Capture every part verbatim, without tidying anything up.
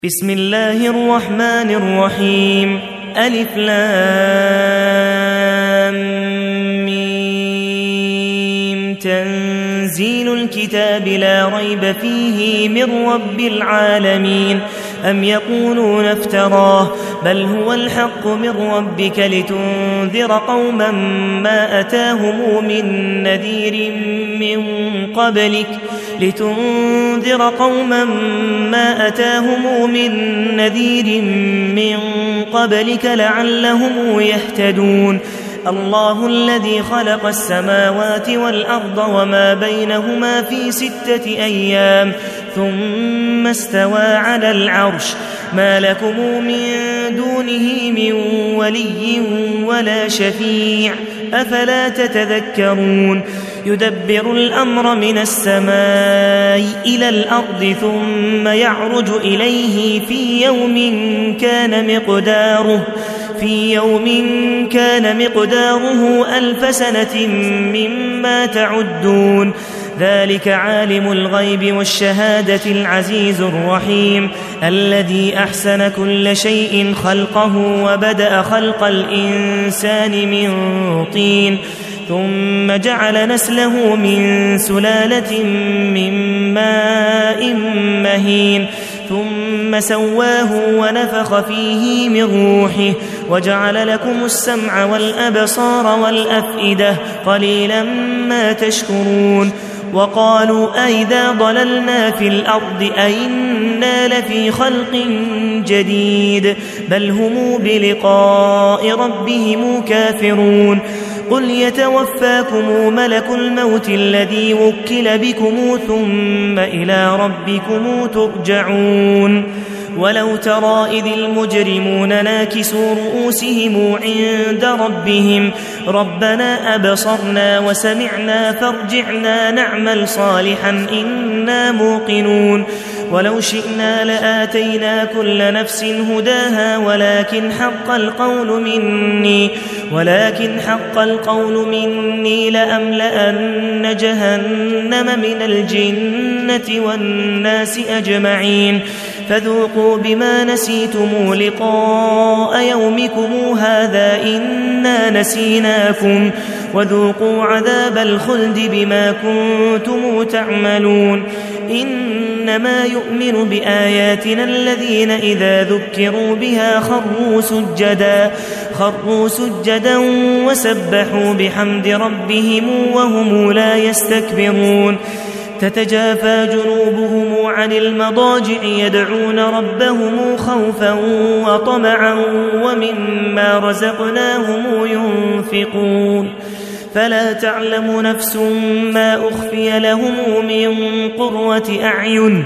بسم الله الرحمن الرحيم. ألف لام ميم. تنزيل الكتاب لا ريب فيه من رب العالمين. أم يقولون افتراه بل هو الحق من ربك لتنذر قوما ما أتاهم من نذير من قبلك لتنذر قوما ما أتاهم من نذير من قبلك لعلهم يهتدون. الله الذي خلق السماوات والأرض وما بينهما في ستة أيام ثم استوى على العرش ما لكم من دونه من ولي ولا شفيع أفلا تتذكرون. يدبر الأمر من السماء إلى الأرض ثم يعرج إليه في يوم كان مقداره في يوم كان مقداره ألف سنة مما تعدون. ذلك عالم الغيب والشهادة العزيز الرحيم الذي أحسن كل شيء خلقه وبدأ خلق الإنسان من طين ثم جعل نسله من سلالة من ماء مهين ثم سواه ونفخ فيه من روحه وجعل لكم السمع والأبصار والأفئدة قليلا ما تشكرون. وقالوا أئذا ضللنا في الأرض أئنا لفي خلق جديد بل هم بلقاء ربهم كافرون. قل يتوفاكم ملك الموت الذي وكل بكم ثم إلى ربكم ترجعون. ولو ترى إذ المجرمون ناكسوا رؤوسهم عند ربهم ربنا أبصرنا وسمعنا فارجعنا نعمل صالحا إنا موقنون. ولو شئنا لآتينا كل نفس هداها ولكن حق القول مني ولكن حق القول مني لأملأن جهنم من الجنة والناس أجمعين. فذوقوا بما نسيتم لقاء يومكم هذا إنا نسيناكم وذوقوا عذاب الخلد بما كنتم تعملون. إنما يؤمن بآياتنا الذين إذا ذكروا بها خروا سجدا خروا سجدا وسبحوا بحمد ربهم وهم لا يستكبرون. تتجافى جنوبهم عن المضاجع يدعون ربهم خوفا وطمعا ومما رزقناهم ينفقون. فلا تعلم نفس ما أخفي لهم من قرة أعين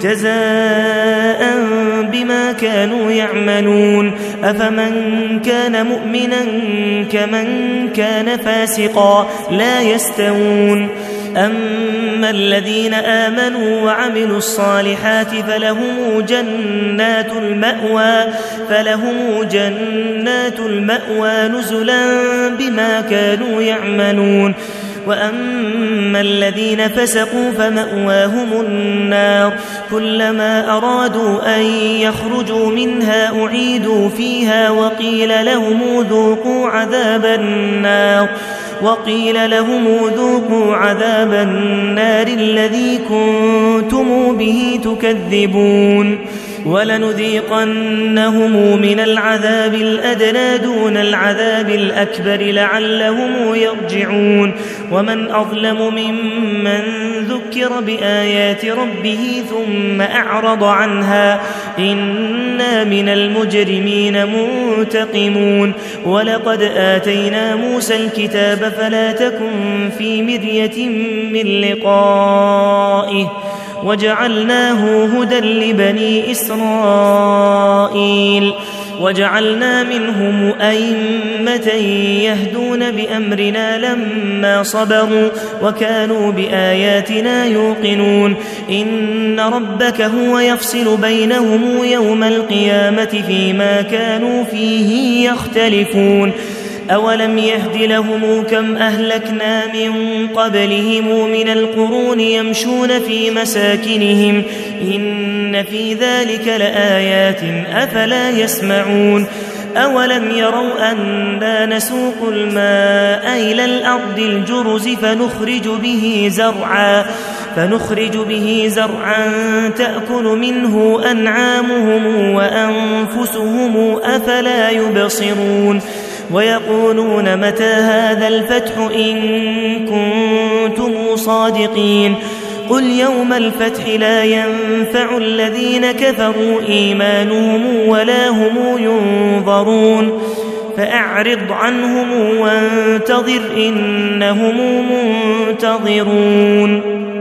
جزاء بما كانوا يعملون. أفمن كان مؤمنا كمن كان فاسقا لا يستوون. أما الذين آمنوا وعملوا الصالحات فلهم جنات المأوى فلهم جنات المأوى نزلا بما كانوا يعملون. وأما الذين فسقوا فمأواهم النار كلما أرادوا أن يخرجوا منها أعيدوا فيها وقيل لهم ذوقوا عذاب النار وقيل لهم ذوقوا عذاب النار الذي كنتم به تكذبون. ولنذيقنهم من العذاب الأدنى دون العذاب الأكبر لعلهم يرجعون. ومن أظلم ممن ذكر بآيات ربه ثم أعرض عنها إنا من المجرمين منتقمون. ولقد آتينا موسى الكتاب فلا تكن في مرية من لقائه وجعلناه هدى لبني إسرائيل وجعلنا منهم أئمة يهدون بأمرنا لما صبروا وكانوا بآياتنا يوقنون. إن ربك هو يفصل بينهم يوم القيامة فيما كانوا فيه يختلفون. أولم يهد لهم كم أهلكنا من قبلهم من القرون يمشون في مساكنهم إن إن في ذلك لآيات أفلا يسمعون أولم يروا أنا نسوق الماء إلى الأرض الجرز فنخرج به زرعا فنخرج به زرعا تأكل منه أنعامهم وأنفسهم أفلا يبصرون ويقولون متى هذا الفتح إن كنتم صادقين قل يوم الفتح لا ينفع الذين كفروا إيمانهم ولا هم ينظرون فأعرض عنهم وانتظر إنهم منتظرون